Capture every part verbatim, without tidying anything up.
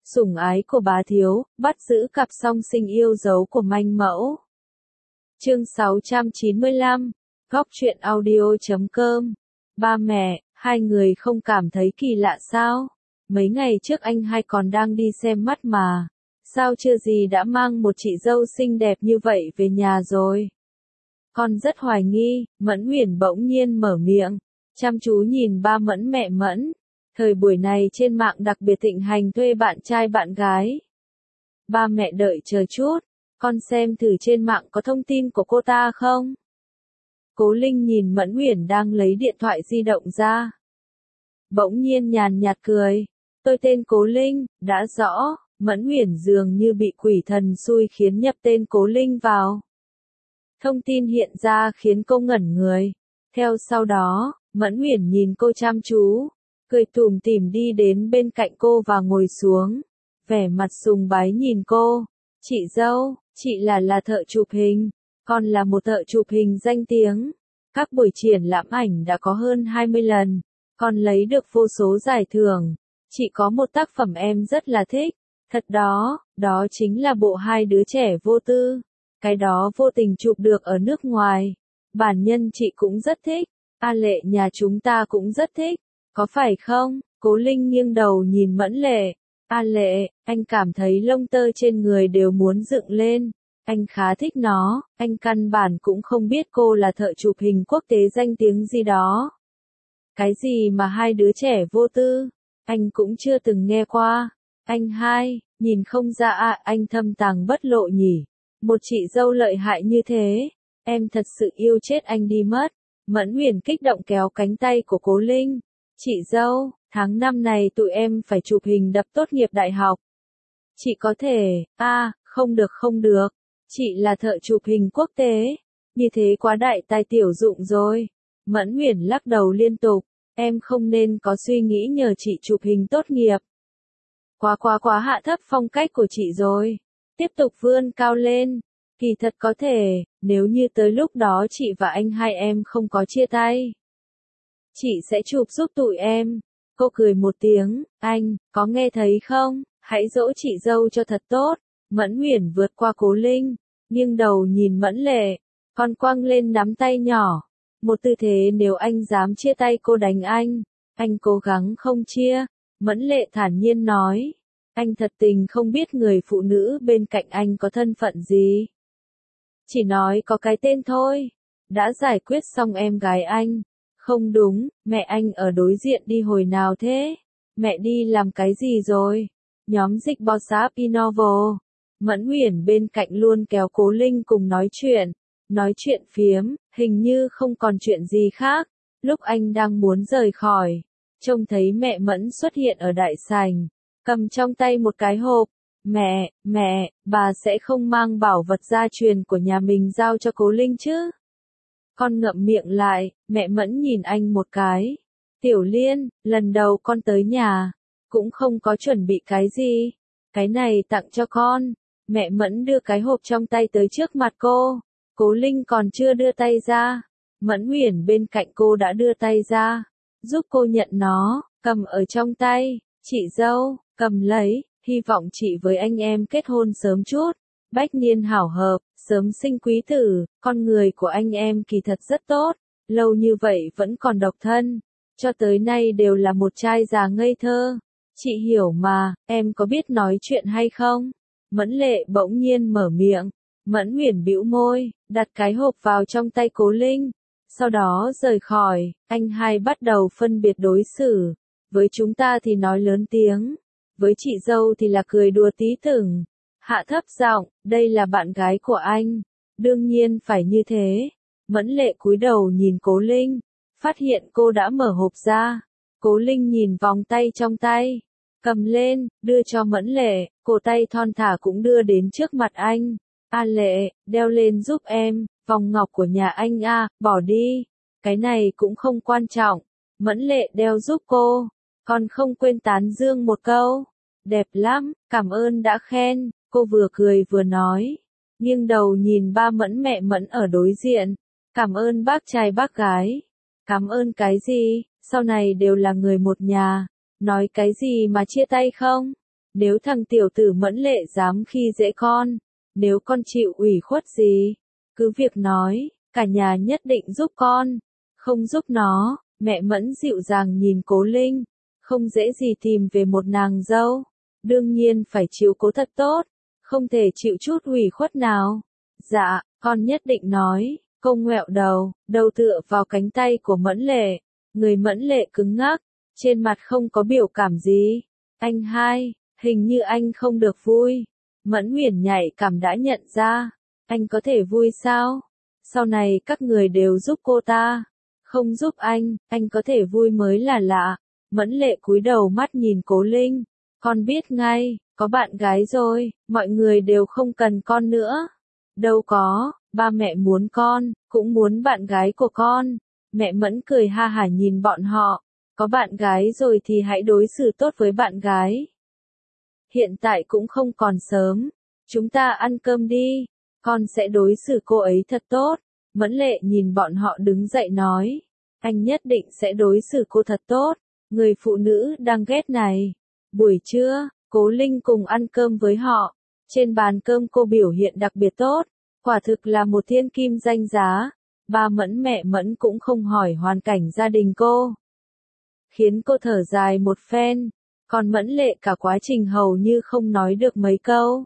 Sủng ái của bá thiếu, bắt giữ cặp song sinh yêu dấu của manh mẫu. Chương sáu trăm chín mươi lăm, Góc truyện audio chấm com. Ba mẹ, hai người không cảm thấy kỳ lạ sao? Mấy ngày trước anh hai còn đang đi xem mắt mà. Sao chưa gì đã mang một chị dâu xinh đẹp như vậy về nhà rồi? Con rất hoài nghi, Mẫn Uyển bỗng nhiên mở miệng, chăm chú nhìn ba Mẫn mẹ Mẫn. Thời buổi này trên mạng đặc biệt thịnh hành thuê bạn trai bạn gái. Ba mẹ đợi chờ chút, con xem thử trên mạng có thông tin của cô ta không? Cố Linh nhìn Mẫn Uyển đang lấy điện thoại di động ra. Bỗng nhiên nhàn nhạt cười, tôi tên Cố Linh, đã rõ. Mẫn Uyển dường như bị quỷ thần xui khiến nhập tên Cố Linh vào. Thông tin hiện ra khiến cô ngẩn người. Theo sau đó, Mẫn Uyển nhìn cô chăm chú, cười tủm tỉm đi đến bên cạnh cô và ngồi xuống. Vẻ mặt sùng bái nhìn cô. Chị dâu, chị là là thợ chụp hình. Con là một thợ chụp hình danh tiếng. Các buổi triển lãm ảnh đã có hơn hai mươi lần. Con lấy được vô số giải thưởng. Chị có một tác phẩm em rất là thích. Thật đó, đó chính là bộ Hai đứa trẻ vô tư. Cái đó vô tình chụp được ở nước ngoài. Bản nhân chị cũng rất thích. A Lệ nhà chúng ta cũng rất thích. Có phải không? Cố Linh nghiêng đầu nhìn Mẫn Lệ. A Lệ, anh cảm thấy lông tơ trên người đều muốn dựng lên. Anh khá thích nó, anh căn bản cũng không biết cô là thợ chụp hình quốc tế danh tiếng gì đó. Cái gì mà Hai đứa trẻ vô tư? Anh cũng chưa từng nghe qua. Anh hai, nhìn không ra à, anh thâm tàng bất lộ nhỉ. Một chị dâu lợi hại như thế, em thật sự yêu chết anh đi mất. Mẫn Uyển kích động kéo cánh tay của Cố Linh. Chị dâu, tháng năm này tụi em phải chụp hình đập tốt nghiệp đại học. Chị có thể, a à, không được không được. Chị là thợ chụp hình quốc tế. Như thế quá đại tài tiểu dụng rồi. Mẫn Uyển lắc đầu liên tục. Em không nên có suy nghĩ nhờ chị chụp hình tốt nghiệp. Quá quá quá hạ thấp phong cách của chị rồi. Tiếp tục vươn cao lên. Kỳ thật có thể, nếu như tới lúc đó chị và anh hai em không có chia tay. Chị sẽ chụp giúp tụi em. Cô cười một tiếng, anh, có nghe thấy không? Hãy dỗ chị dâu cho thật tốt. Mẫn Uyển vượt qua Cố Linh, nghiêng đầu nhìn Mẫn Lệ. Con quăng lên nắm tay nhỏ. Một tư thế nếu anh dám chia tay cô đánh anh. Anh cố gắng không chia. Mẫn Lệ thản nhiên nói. Anh thật tình không biết người phụ nữ bên cạnh anh có thân phận gì. Chỉ nói có cái tên thôi. Đã giải quyết xong em gái anh. Không đúng, mẹ anh ở đối diện đi hồi nào thế? Mẹ đi làm cái gì rồi? Nhóm dịch WhatsApp Innovo. Mẫn Uyển bên cạnh luôn kéo Cố Linh cùng nói chuyện. Nói chuyện phiếm, hình như không còn chuyện gì khác. Lúc anh đang muốn rời khỏi, trông thấy mẹ Mẫn xuất hiện ở đại sảnh, cầm trong tay một cái hộp. Mẹ, mẹ, bà sẽ không mang bảo vật gia truyền của nhà mình giao cho Cố Linh chứ? Con ngậm miệng lại, mẹ Mẫn nhìn anh một cái. Tiểu Liên, lần đầu con tới nhà, cũng không có chuẩn bị cái gì. Cái này tặng cho con. Mẹ Mẫn đưa cái hộp trong tay tới trước mặt cô. Cố Linh còn chưa đưa tay ra. Mẫn Uyển bên cạnh cô đã đưa tay ra. Giúp cô nhận nó, cầm ở trong tay. Chị dâu, cầm lấy, hy vọng chị với anh em kết hôn sớm chút. Bách niên hảo hợp, sớm sinh quý tử. Con người của anh em kỳ thật rất tốt. Lâu như vậy vẫn còn độc thân. Cho tới nay đều là một trai già ngây thơ. Chị hiểu mà, em có biết nói chuyện hay không? Mẫn Lệ bỗng nhiên mở miệng. Mẫn Uyển bĩu môi, đặt cái hộp vào trong tay Cố Linh. Sau đó rời khỏi, anh hai bắt đầu phân biệt đối xử. Với chúng ta thì nói lớn tiếng. Với chị dâu thì là cười đùa tí tưởng. Hạ thấp giọng, đây là bạn gái của anh. Đương nhiên phải như thế. Mẫn Lệ cúi đầu nhìn Cố Linh. Phát hiện cô đã mở hộp ra. Cố Linh nhìn vòng tay trong tay. Cầm lên, đưa cho Mẫn Lệ. Cổ tay thon thả cũng đưa đến trước mặt anh. A Lệ, đeo lên giúp em. Vòng ngọc của nhà anh a, bỏ đi. Cái này cũng không quan trọng. Mẫn Lệ đeo giúp cô. Còn không quên tán dương một câu. Đẹp lắm, cảm ơn đã khen. Cô vừa cười vừa nói. Nghiêng đầu nhìn ba Mẫn mẹ Mẫn ở đối diện. Cảm ơn bác trai bác gái. Cảm ơn cái gì, sau này đều là người một nhà. Nói cái gì mà chia tay không? Nếu thằng tiểu tử Mẫn Lệ dám khi dễ con, nếu con chịu ủy khuất gì, cứ việc nói, cả nhà nhất định giúp con, không giúp nó. Mẹ Mẫn dịu dàng nhìn Cố Linh, không dễ gì tìm về một nàng dâu, đương nhiên phải chiếu cố thật tốt, không thể chịu chút ủy khuất nào. Dạ, con nhất định nói. Cô ngoẹo đầu, đầu tựa vào cánh tay của Mẫn Lệ, người Mẫn Lệ cứng ngắc, trên mặt không có biểu cảm gì. Anh hai, hình như anh không được vui. Mẫn Huyền nhạy cảm đã nhận ra, anh có thể vui sao? Sau này các người đều giúp cô ta, không giúp anh, anh có thể vui mới là lạ. Mẫn Lệ cúi đầu mắt nhìn Cố Linh, con biết ngay, có bạn gái rồi, mọi người đều không cần con nữa. Đâu có, ba mẹ muốn con, cũng muốn bạn gái của con. Mẹ Mẫn cười ha hả nhìn bọn họ, có bạn gái rồi thì hãy đối xử tốt với bạn gái. Hiện tại cũng không còn sớm, chúng ta ăn cơm đi, con sẽ đối xử cô ấy thật tốt. Mẫn Lệ nhìn bọn họ đứng dậy nói, anh nhất định sẽ đối xử cô thật tốt, người phụ nữ đang ghét này. Buổi trưa, Cố Linh cùng ăn cơm với họ, trên bàn cơm cô biểu hiện đặc biệt tốt, quả thực là một thiên kim danh giá. Ba Mẫn mẹ Mẫn cũng không hỏi hoàn cảnh gia đình cô, khiến cô thở dài một phen, còn Mẫn Lệ cả quá trình hầu như không nói được mấy câu.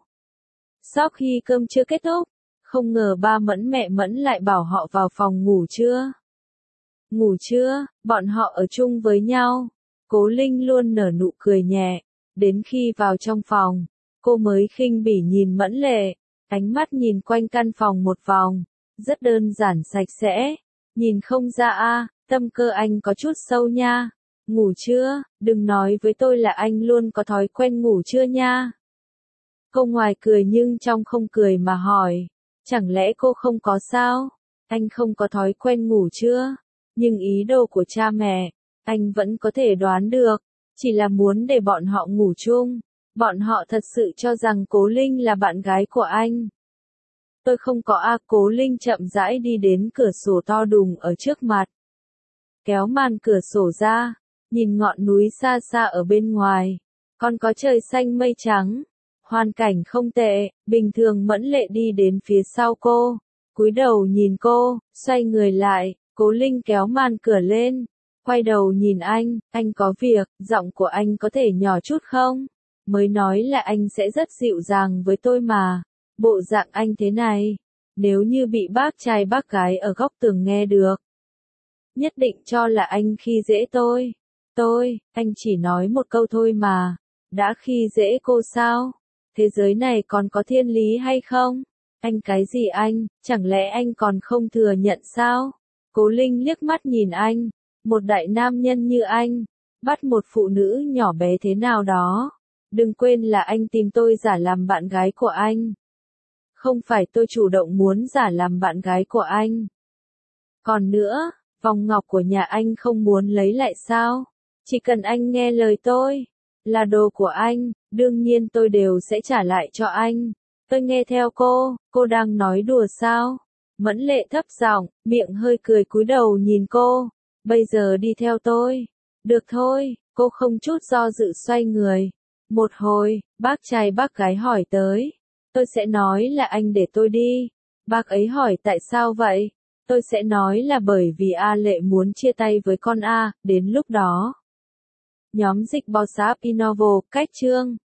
Sau khi cơm chưa kết thúc, không ngờ ba Mẫn mẹ Mẫn lại bảo họ vào phòng ngủ trưa. Ngủ trưa, bọn họ ở chung với nhau, Cố Linh luôn nở nụ cười nhẹ, đến khi vào trong phòng, cô mới khinh bỉ nhìn Mẫn Lệ, ánh mắt nhìn quanh căn phòng một vòng, rất đơn giản sạch sẽ, nhìn không ra a, tâm cơ anh có chút sâu nha. Ngủ chưa, đừng nói với tôi là anh luôn có thói quen ngủ trưa nha. Cô ngoài cười nhưng trong không cười mà hỏi, chẳng lẽ cô không có sao? Anh không có thói quen ngủ trưa, nhưng ý đồ của cha mẹ, anh vẫn có thể đoán được, chỉ là muốn để bọn họ ngủ chung. Bọn họ thật sự cho rằng Cố Linh là bạn gái của anh. Tôi không có a. Cố Linh chậm rãi đi đến cửa sổ to đùng ở trước mặt, kéo màn cửa sổ ra, nhìn ngọn núi xa xa ở bên ngoài, còn có trời xanh mây trắng, hoàn cảnh không tệ. Bình thường Mẫn Lệ đi đến phía sau cô, cúi đầu nhìn cô, xoay người lại, Cố Linh kéo màn cửa lên, quay đầu nhìn anh, anh có việc, giọng của anh có thể nhỏ chút không? Mới nói là anh sẽ rất dịu dàng với tôi mà, bộ dạng anh thế này, nếu như bị bác trai bác gái ở góc tường nghe được, nhất định cho là anh khi dễ tôi. Tôi, anh chỉ nói một câu thôi mà, đã khi dễ cô sao? Thế giới này còn có thiên lý hay không? Anh cái gì anh, chẳng lẽ anh còn không thừa nhận sao? Cố Linh liếc mắt nhìn anh, một đại nam nhân như anh, bắt một phụ nữ nhỏ bé thế nào đó. Đừng quên là anh tìm tôi giả làm bạn gái của anh. Không phải tôi chủ động muốn giả làm bạn gái của anh. Còn nữa, vòng ngọc của nhà anh không muốn lấy lại sao? Chỉ cần anh nghe lời tôi, là đồ của anh, đương nhiên tôi đều sẽ trả lại cho anh. Tôi nghe theo cô, cô đang nói đùa sao? Mẫn Lệ thấp giọng, miệng hơi cười cúi đầu nhìn cô. Bây giờ đi theo tôi. Được thôi, cô không chút do dự xoay người. Một hồi, bác trai bác gái hỏi tới. Tôi sẽ nói là anh để tôi đi. Bác ấy hỏi tại sao vậy? Tôi sẽ nói là bởi vì A Lệ muốn chia tay với con A, đến lúc đó. Nhóm dịch bò sát Innovo, cách chương.